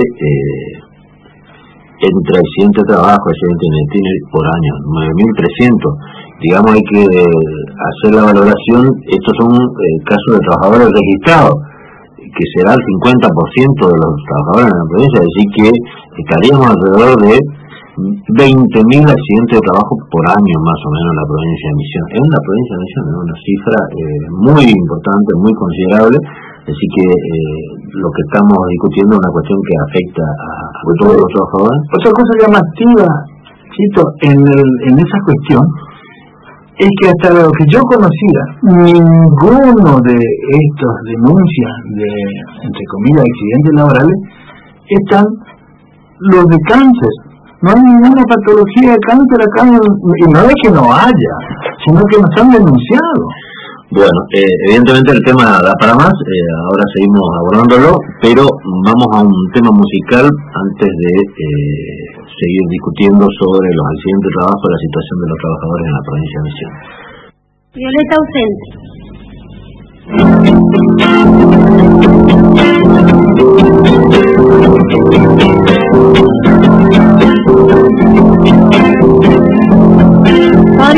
entre accidente de trabajo, accidente por año, 9.300. Digamos, hay que hacer la valoración. Estos son casos de trabajadores registrados, que será el 50% de los trabajadores en la provincia, es decir que estaríamos alrededor de 20.000 accidentes de trabajo por año más o menos en la provincia de Misiones. En la provincia de Misiones, una cifra muy importante, muy considerable, así que lo que estamos discutiendo es una cuestión que afecta a todos los trabajadores. Otra cosa llamativa, Chito, en esa cuestión, es que hasta lo que yo conocía, ninguno de estos denuncias de, entre comillas, accidentes laborales, están los de cáncer. No hay ninguna patología de cáncer acá, y no es que no haya, sino que no están denunciados. Bueno, evidentemente el tema da para más, ahora seguimos abordándolo, pero vamos a un tema musical antes de seguir discutiendo sobre los accidentes de trabajo y la situación de los trabajadores en la provincia de Misiones. Violeta ausente.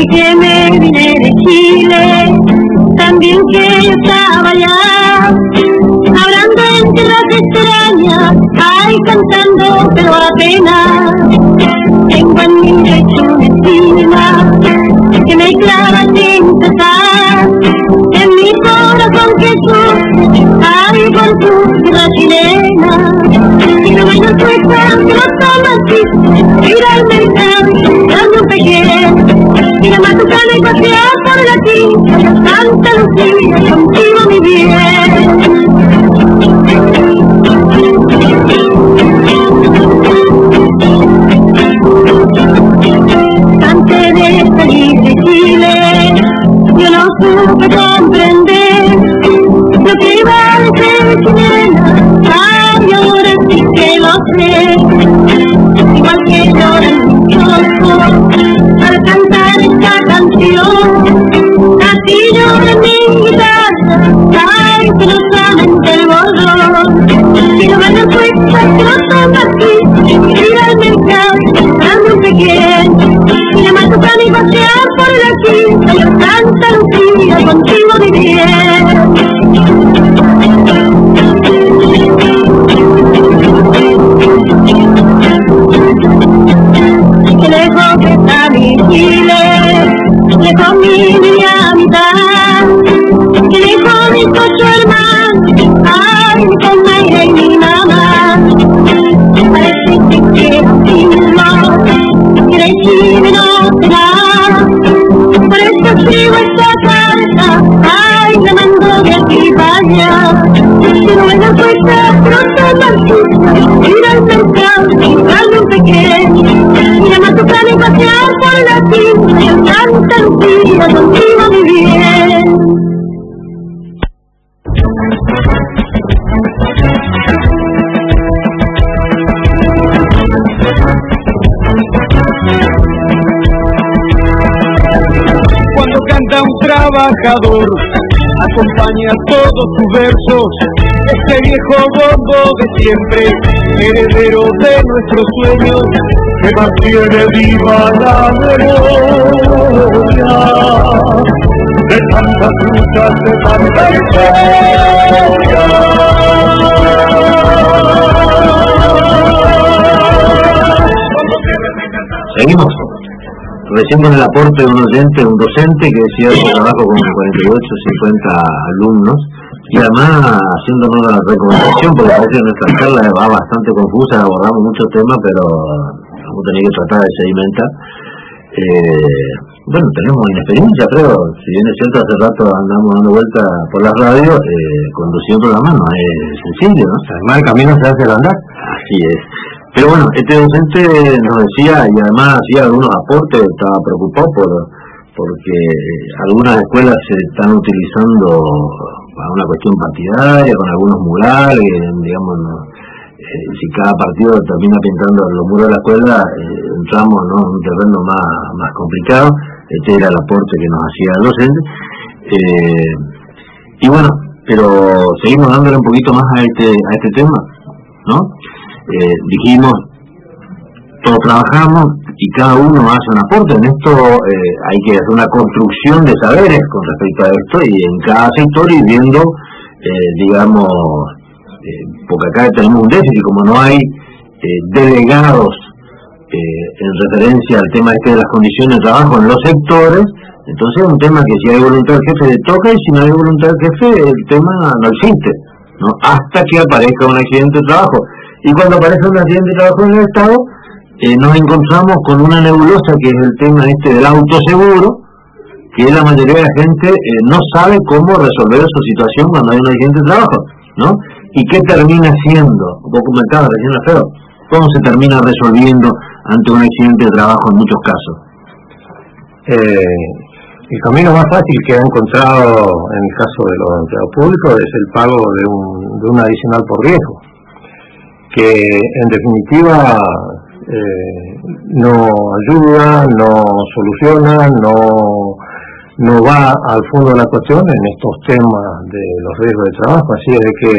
que me vine de Chile, también que yo estaba allá, hablando en tierras extrañas, ay, cantando, pero apenas tengo en mi pecho una estima que me clava sin cesar, en mi corazón que sufre, ay, por tu tierra chilena, y no me das cuenta que no tomas así, ir al mercado, dando un pequeño, y la matucana y pasear por la quinta, Santa Lucía, contigo mi bien. Antes de salir de Chile, yo no supe comprender lo que iba a ser chilena, ay, ahora sí que lo sé, igual que llora en mi kiosco al cantar esta canción, así llora en mi guitarra, ay, que no saben del borrón, si no me das cuenta que no son así, ir al mercado, dando un pequeño, y la matucana y pasear por la quinta, yo Santa Lucía, contigo mi bien. Que lejos está mi Chile, lejos mi mitad, que lejos mi cocho hermano, ay, mi comadre y mi mamá, parece que quiero decirlo, que de Chile no será, por eso escribo esta carta, ay, me mando de aquí para allá, si no me das cuenta, pronto marchito, ir al mercado, darle un pequeño, y la matucana y pasear por la quinta, Santa Lucía, contigo mi bien. Cuando canta un trabajador, acompaña todos sus versos, este viejo bombo de siempre, heredero de nuestros sueños, que mantiene viva la memoria de tantas luchas, de tanta historia. Seguimos. Recién con el aporte de un oyente, un docente que decía que trabajo con 48, 50 alumnos, y además haciéndonos la recomendación, porque a veces nuestra charla va bastante confusa, abordamos muchos temas, pero vamos a tener que tratar de sedimentar. Bueno, tenemos inexperiencia, creo, si bien es cierto, hace rato andamos dando vuelta por la radio, conducir un programa no es sencillo, ¿no? Además el camino se hace al andar. Así es. Pero bueno, este docente nos decía, y además hacía algunos aportes, estaba preocupado porque algunas escuelas se están utilizando para una cuestión partidaria, con algunos murales, digamos, ¿no? Si cada partido termina pintando los muros de la escuela, entramos, ¿no?, en un terreno más complicado. Este era el aporte que nos hacía el docente. Y bueno, pero seguimos dándole un poquito más a este tema, ¿no? Dijimos, todos trabajamos y cada uno hace un aporte. En esto hay que hacer una construcción de saberes con respecto a esto, y en cada sector ir viendo, digamos, porque acá tenemos un déficit, como no hay delegados en referencia al tema este de las condiciones de trabajo en los sectores. Entonces es un tema que si hay voluntad del jefe le toca, y si no hay voluntad del jefe el tema no existe, ¿no? Hasta que aparezca un accidente de trabajo. Y cuando aparece un accidente de trabajo en el Estado, nos encontramos con una nebulosa que es el tema este del autoseguro, que la mayoría de la gente no sabe cómo resolver su situación cuando hay un accidente de trabajo, ¿no? ¿Y qué termina siendo? Vos comentabas recién, Alfredo, ¿cómo se termina resolviendo ante un accidente de trabajo en muchos casos? El camino más fácil que ha encontrado en el caso de los empleados públicos es el pago de un adicional por riesgo, que en definitiva no ayuda, no soluciona, no va al fondo de la cuestión en estos temas de los riesgos de trabajo. Así es de que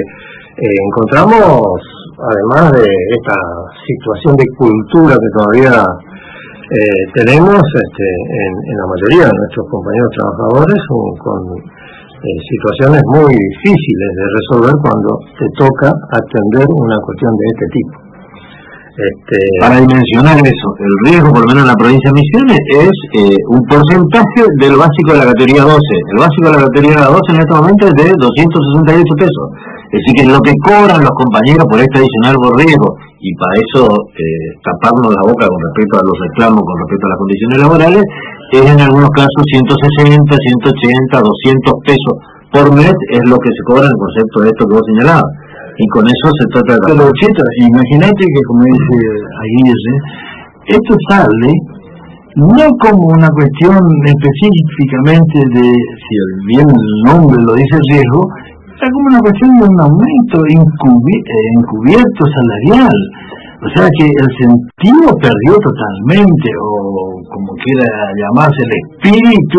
encontramos, además de esta situación de cultura que todavía tenemos en la mayoría de nuestros compañeros trabajadores con situaciones muy difíciles de resolver cuando te toca atender una cuestión de este tipo. Para dimensionar eso, el riesgo, por lo menos en la provincia de Misiones, es un porcentaje del básico de la categoría 12. El básico de la categoría 12 en este momento es de 268 pesos. Es decir, que lo que cobran los compañeros por este adicional por riesgo, y para eso taparnos la boca con respecto a los reclamos, con respecto a las condiciones laborales, es en algunos casos 160, 180, 200 pesos por mes, es lo que se cobra en el concepto de esto que vos señalabas. Y con eso se trata de... Pero, Chito, imagínate que, como dice Aguirre, esto sale no como una cuestión específicamente de, si bien el nombre lo dice riesgo, está como una cuestión de un aumento encubierto salarial. O sea que el sentido perdió totalmente, o como quiera llamarse, el espíritu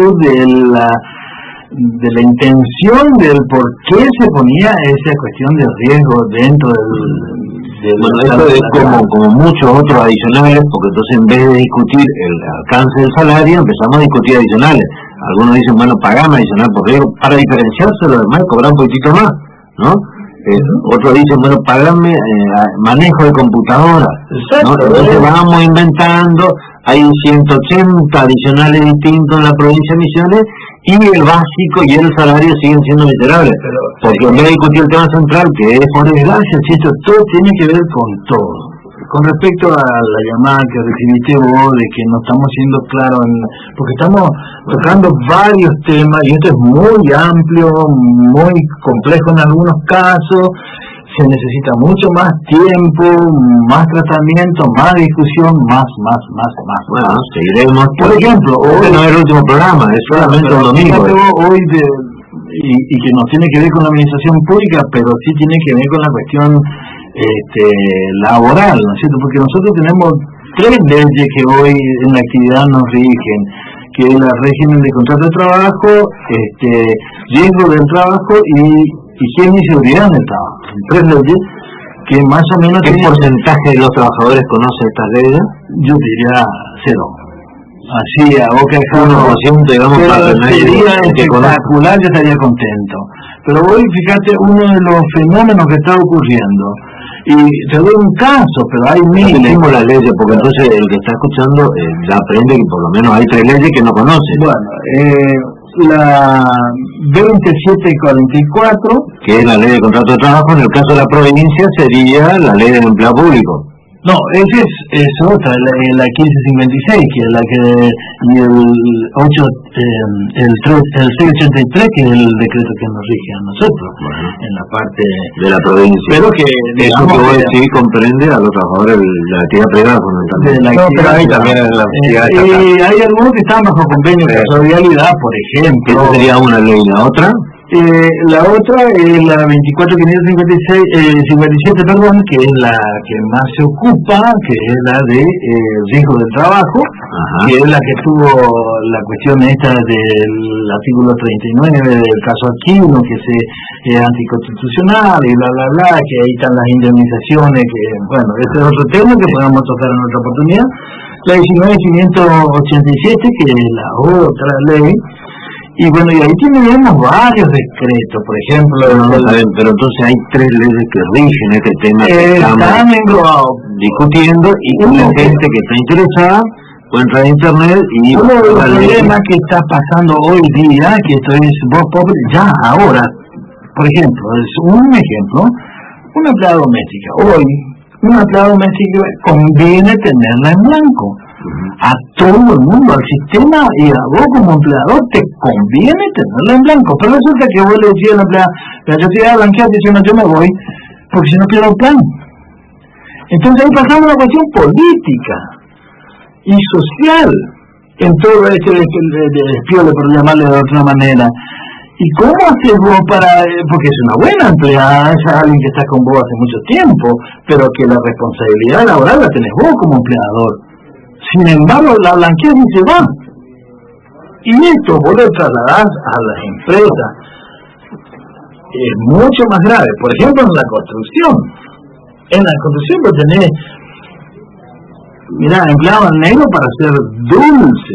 de la intención del por qué se ponía esa cuestión de riesgo dentro del bueno, esto es como muchos otros adicionales, porque entonces en vez de discutir el alcance del salario, empezamos a discutir adicionales. Algunos dicen, bueno, pagame adicional por riesgo, para diferenciarse de los demás y cobrar un poquitito más, ¿no? Otros dicen, bueno, pagame manejo de computadora, ¿no? Entonces vamos inventando, hay 180 adicionales distintos en la provincia de Misiones, y el básico y el salario siguen siendo miserables, porque en vez de discutir el tema central, que es... Por desgracia, Chito, todo tiene que ver con todo. Con respecto a la llamada que recibiste vos, de que no estamos siendo claros, porque estamos tocando varios temas, y esto es muy amplio, muy complejo en algunos casos, se necesita mucho más tiempo, más tratamiento, más discusión, más. Bueno, seguiremos. Por ejemplo, hoy no es el último programa, es solamente un domingo. Hoy y que no tiene que ver con la administración pública, pero sí tiene que ver con la cuestión laboral, ¿no es cierto? Porque nosotros tenemos 3 leyes que hoy en la actividad nos rigen, que es el régimen de contrato de trabajo, riesgo del trabajo y higiene y seguridad en el trabajo. 3 leyes que más o menos... ¿Qué porcentaje de los trabajadores conoce estas leyes? Yo diría 0. Así, a boca de jarro, digamos, sería espectacular, yo estaría contento. Pero hoy, fíjate, uno de los fenómenos que está ocurriendo, y te doy un caso, pero hay miles. Tenemos las leyes, porque entonces el que está escuchando ya aprende que por lo menos hay 3 leyes que no conoce. Bueno, la 2744, que es la ley de contrato de trabajo, en el caso de la provincia sería la ley del empleo público. No, esa es otra, la 1556, que es la que, y el 683, que es el decreto que nos rige a nosotros, en la parte de la provincia. Pero que, eso que vos decís comprende a los trabajadores de la actividad privada, fundamentalmente. No, pero hay también en la actividad estatal. Hay algunos que están bajo convenio de solidaridad, por ejemplo. Esa sería una ley, ¿la otra? La otra es la 24557, perdón, que es la que más se ocupa, que es la de riesgo del trabajo. Ajá. Que es la que tuvo la cuestión esta del artículo 39 del caso Aquino, que es anticonstitucional y bla bla bla, que ahí están las indemnizaciones, que bueno, ese es otro tema que podemos tocar en otra oportunidad. La 19587, que es la otra ley. Y bueno, y ahí tenemos varios decretos, por ejemplo... pero entonces hay 3 leyes que rigen este tema que están englobados, discutiendo, y la gente que está interesada puede entrar a internet y... Uno de los problemas que está pasando hoy día, que esto es vos pobre, ya ahora, por ejemplo, es un ejemplo, una empleada doméstica. Hoy, una empleada doméstica conviene tenerla en blanco. A todo el mundo, al sistema, y a vos como empleador te conviene tenerla en blanco, pero resulta que vos le decís a la empleada, yo te voy a blanquear diciendo yo me voy, porque si no pierdo el plan. Entonces ahí pasamos a una cuestión política y social en todo este despiole, por llamarle de otra manera. ¿Y cómo haces vos porque es una buena empleada, es alguien que está con vos hace mucho tiempo, pero que la responsabilidad laboral la tenés vos como empleador? Sin embargo, la blanqueas y se va. Y esto vos lo trasladás a las empresas. Es mucho más grave. Por ejemplo, en la construcción. En la construcción vos tenés mirá, empleaban negro para hacer dulce,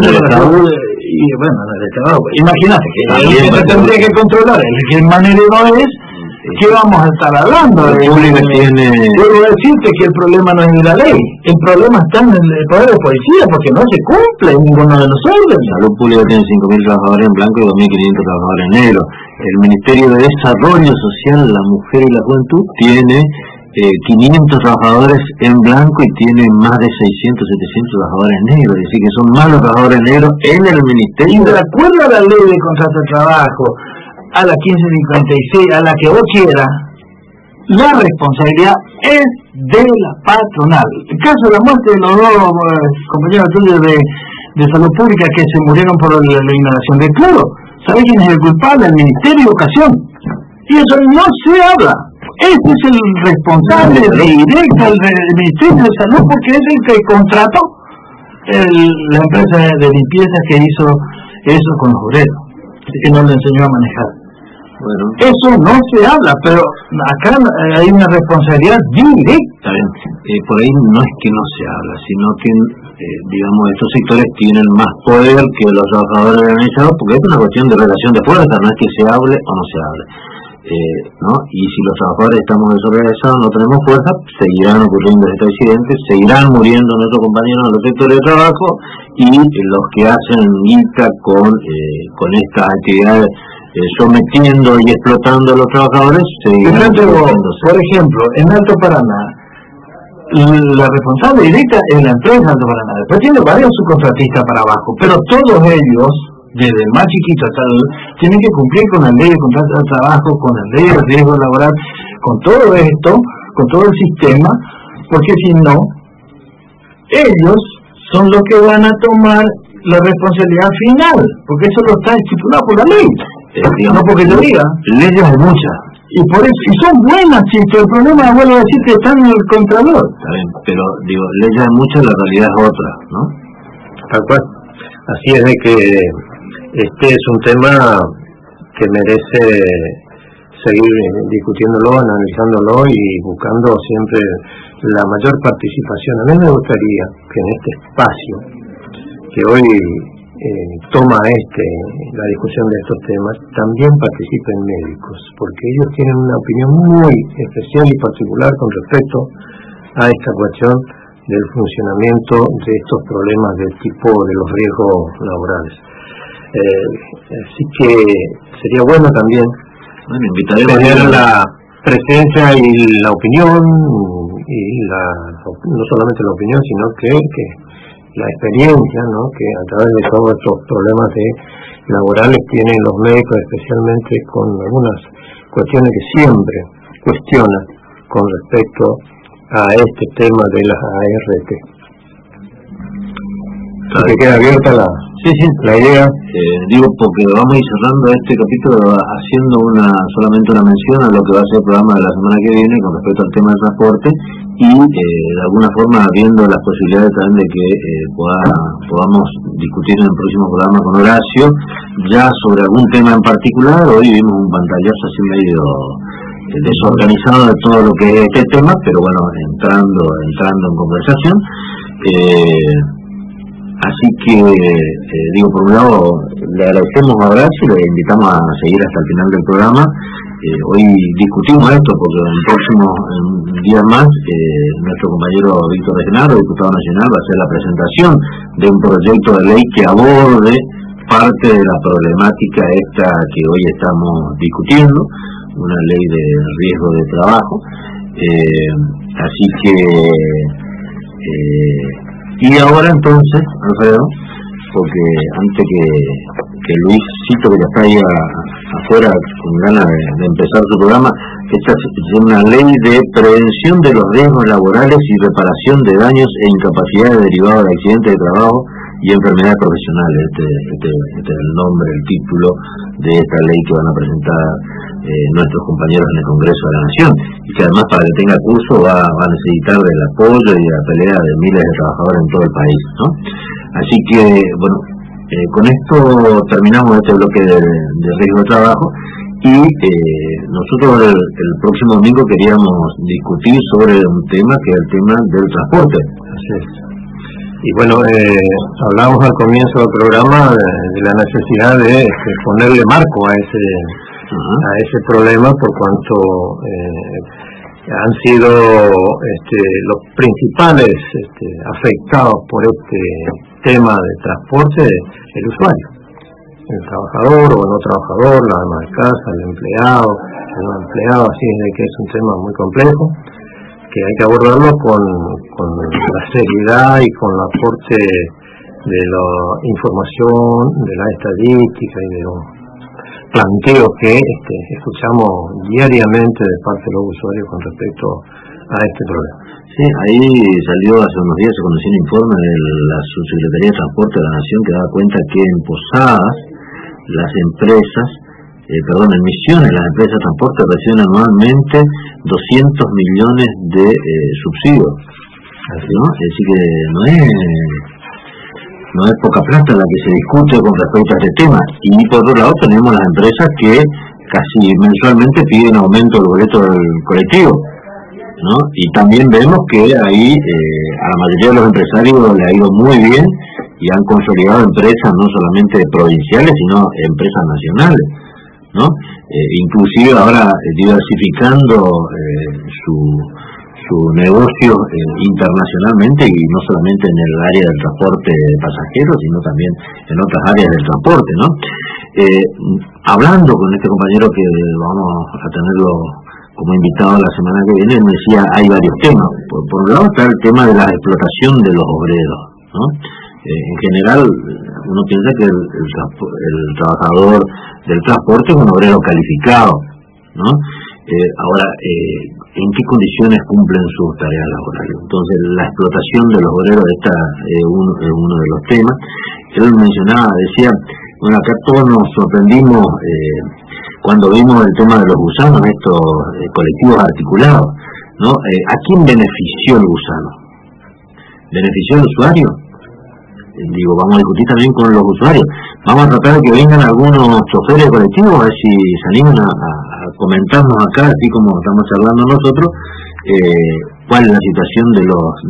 y bueno, el Estado, imagínate que alguien que tendría que controlar el manerero es, ¿qué vamos a estar hablando? Vuelvo a decirte que el problema no es de la ley, el problema está en el poder de policía, porque no se cumple ninguno de los órdenes. Salud Pública tiene 5.000 trabajadores en blanco y 2.500 trabajadores en negro. El Ministerio de Desarrollo Social, la Mujer y la Juventud tiene 500 trabajadores en blanco y tiene más de 600, 700 trabajadores negros, es decir, que son más los trabajadores negros en el Ministerio. Y de acuerdo a la ley de contrato de trabajo, a la 1556, a la que vos quieras, la responsabilidad es de la patronal. El caso de la muerte de los dos compañeros tuyos de Salud Pública que se murieron por la inhalación de cloro, ¿sabés quién es el culpable? El Ministerio de Educación. Y eso no se habla. Ese es el responsable directo del Ministerio de Salud, porque es el que contrató la empresa de limpieza que hizo eso con los obreros, que no le enseñó a manejar. Bueno, eso no se habla, pero acá hay una responsabilidad directa. Por ahí no es que no se habla, sino que digamos, estos sectores tienen más poder que los trabajadores organizados, porque es una cuestión de relación de fuerza, no es que se hable o no se hable. ¿No? Y si los trabajadores estamos desorganizados, no tenemos fuerza, seguirán ocurriendo estos accidentes, seguirán muriendo nuestros compañeros en los sectores de trabajo, y los que hacen guita con estas actividades sometiendo y explotando a los trabajadores seguirán. Por ejemplo, en Alto Paraná, la responsable directa es la empresa Alto Paraná, después tiene varios subcontratistas para abajo, pero todos ellos, desde el más chiquito hasta el, tienen que cumplir con la ley de contrato de trabajo, con la ley de riesgo laboral, con todo esto, con todo el sistema, porque si no, ellos son los que van a tomar la responsabilidad final, porque eso lo está estipulado por la ley, no porque yo diga. Leyes hay muchas. Y por eso, y son buenas, chicos, el problema, vuelvo a decir, que están en el Contralor. Está bien, pero digo, leyes hay muchas, la realidad es otra, ¿no? Tal cual. Así es de que este es un tema que merece seguir discutiéndolo, analizándolo y buscando siempre la mayor participación. A mí me gustaría que en este espacio que hoy toma la discusión de estos temas, también participen médicos, porque ellos tienen una opinión muy especial y particular con respecto a esta cuestión del funcionamiento de estos problemas del tipo de los riesgos laborales. Así que sería bueno también tener la presencia y la opinión, y no solamente la opinión, sino que la experiencia, ¿no?, que a través de todos estos problemas laborales tienen los médicos, especialmente con algunas cuestiones que siempre cuestionan con respecto a este tema de las ART. ¿Se queda abierta la idea? Digo, porque vamos a ir cerrando este capítulo haciendo solamente una mención a lo que va a ser el programa de la semana que viene con respecto al tema del transporte, y de alguna forma viendo las posibilidades también de que podamos discutir en el próximo programa con Horacio ya sobre algún tema en particular. Hoy vimos un pantallazo así medio desorganizado de todo lo que es este tema, pero bueno, entrando en conversación. Así que, digo, por un lado, le agradecemos a Horacio y le invitamos a seguir hasta el final del programa. Hoy discutimos esto porque en el próximo día más nuestro compañero Víctor Regenaro, diputado nacional, va a hacer la presentación de un proyecto de ley que aborde parte de la problemática esta que hoy estamos discutiendo, una ley de riesgo de trabajo. Así que... y ahora entonces, Alfredo, porque antes que Luisito, que ya está ahí afuera con ganas de empezar su programa, esta es una ley de prevención de los riesgos laborales y reparación de daños e incapacidades derivados de accidentes de trabajo y enfermedades profesionales. Este es el nombre, el título de esta ley que van a presentar nuestros compañeros en el Congreso de la Nación, y que además, para que tenga curso, va a necesitar del apoyo y de la pelea de miles de trabajadores en todo el país, ¿no? Así que, bueno, con esto terminamos este bloque de riesgo de trabajo, y nosotros el próximo domingo queríamos discutir sobre un tema que es el tema del transporte. Así es. Y bueno, hablamos al comienzo del programa de la necesidad de ponerle marco a ese problema, por cuanto han sido los principales afectados por este tema de transporte el usuario, el trabajador o el no trabajador, la ama de casa, el empleado, el no empleado, así es de que es un tema muy complejo, que hay que abordarlo con la seriedad y con el aporte de la información, de la estadística y de los planteos que escuchamos diariamente de parte de los usuarios con respecto a este problema. Sí, ahí salió hace unos días, se conoció un informe de la Subsecretaría de Transporte de la Nación que daba cuenta que en Posadas las empresas, en Misiones, las empresas de transporte reciben anualmente 200 millones de subsidios, ¿no? Es decir que no es poca plata la que se discute con respecto a este tema. Y por otro lado tenemos las empresas que casi mensualmente piden aumento del boleto del colectivo, ¿no? Y también vemos que ahí a la mayoría de los empresarios le ha ido muy bien y han consolidado empresas no solamente provinciales sino empresas nacionales, ¿no? Inclusive ahora diversificando su negocio internacionalmente y no solamente en el área del transporte de pasajeros sino también en otras áreas del transporte, ¿no? Hablando con este compañero que vamos a tenerlo como invitado la semana que viene, me decía hay varios temas. Por un lado está el tema de la explotación de los obreros, ¿no? En general uno piensa que el trabajador del transporte es un obrero calificado, ¿no? Ahora, ¿en qué condiciones cumplen sus tareas laborales? Entonces, la explotación de los obreros es uno de los temas. Él mencionaba, decía, bueno, acá todos nos sorprendimos cuando vimos el tema de los gusanos, estos colectivos articulados, ¿no? ¿A quién benefició el gusano? ¿Benefició al usuario? Digo, vamos a discutir también con los usuarios. Vamos a tratar de que vengan algunos choferes colectivos, a ver si se animan a comentarnos acá, así como estamos charlando nosotros, cuál es la situación de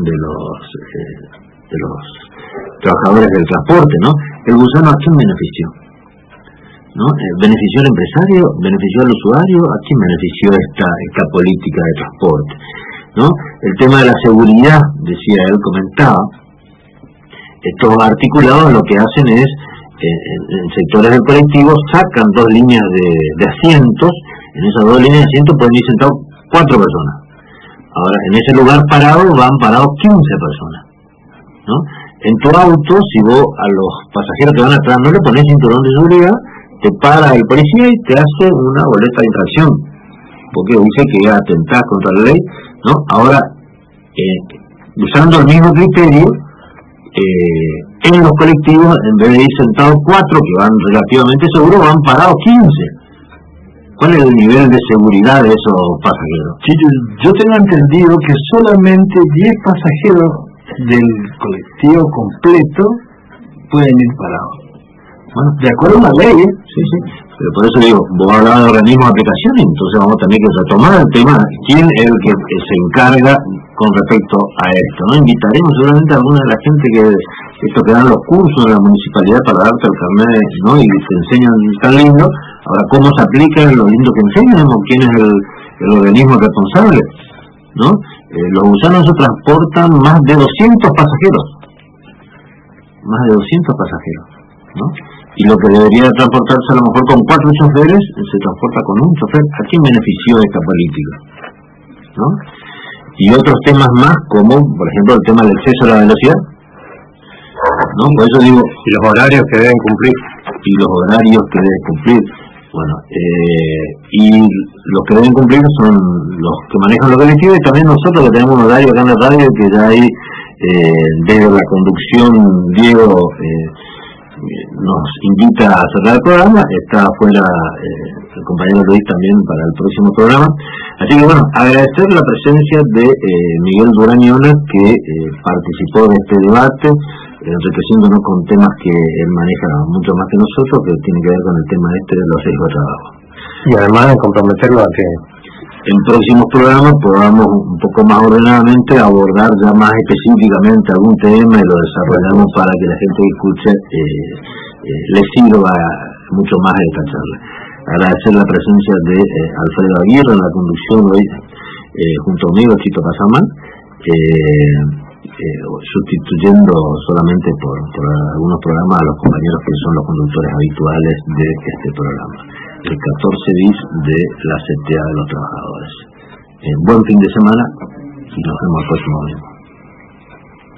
los trabajadores del transporte, ¿no? El gusano, ¿a quién benefició? ¿No? ¿Benefició al empresario? ¿Benefició al usuario? ¿A quién benefició esta política de transporte? ¿No? El tema de la seguridad, decía él, comentaba, estos articulados lo que hacen es, en sectores del colectivo, sacan 2 líneas de asientos. En esas 2 líneas de asientos pueden ir sentados 4 personas. Ahora, en ese lugar parado van parados 15 personas, ¿no? En tu auto, si vos a los pasajeros que van atrás no le pones cinturón de seguridad, te para el policía y te hace una boleta de infracción, porque dice que atentás contra la ley, ¿no? Ahora, usando el mismo criterio, en los colectivos, en vez de ir sentados 4 que van relativamente seguros, van parados 15. ¿Cuál es el nivel de seguridad de esos pasajeros? Sí, yo tengo entendido que solamente 10 pasajeros del colectivo completo pueden ir parados. Bueno, de acuerdo a la ley, ¿eh? Sí. Pero por eso digo, vos hablabas de organismos de aplicación, entonces vamos a tener que retomar el tema, quién es el que se encarga con respecto a esto, ¿no? Invitaremos seguramente a alguna de la gente que dan los cursos en la municipalidad para darte el carnet, ¿no? Y te enseñan tan lindo. Ahora, ¿cómo se aplica lo lindo que enseñan? ¿O quién es el organismo responsable? ¿No? Los gusanos se transportan más de 200 pasajeros. Más de 200 pasajeros, ¿no? Y lo que debería transportarse a lo mejor con 4 choferes, se transporta con un chofer. ¿A quién benefició esta política? ¿No? Y otros temas más, como por ejemplo el tema del exceso de la velocidad, ¿no? Por eso digo, y los horarios que deben cumplir. Bueno, y los que deben cumplir son los que manejan los colectivos, y también nosotros que tenemos un horario acá en la radio, que ya hay desde la conducción Diego nos invita a cerrar el programa, está afuera el compañero Luis también para el próximo programa. Así que bueno, agradecer la presencia de Miguel Durañona, que participó de este debate, enriqueciéndonos con temas que él maneja mucho más que nosotros, que tiene que ver con el tema de los riesgos de trabajo. y además de comprometerlo a que en próximos programas podamos un poco más ordenadamente abordar ya más específicamente algún tema y lo desarrollamos para que la gente que escuche le sirva mucho más a esta charla. Agradecer la presencia de Alfredo Aguirre en la conducción hoy junto conmigo, Chito Pasamán, sustituyendo solamente por algunos programas a los compañeros que son los conductores habituales de este programa, el 14 bis de la CTA de los Trabajadores. Buen fin de semana y nos vemos el próximo domingo.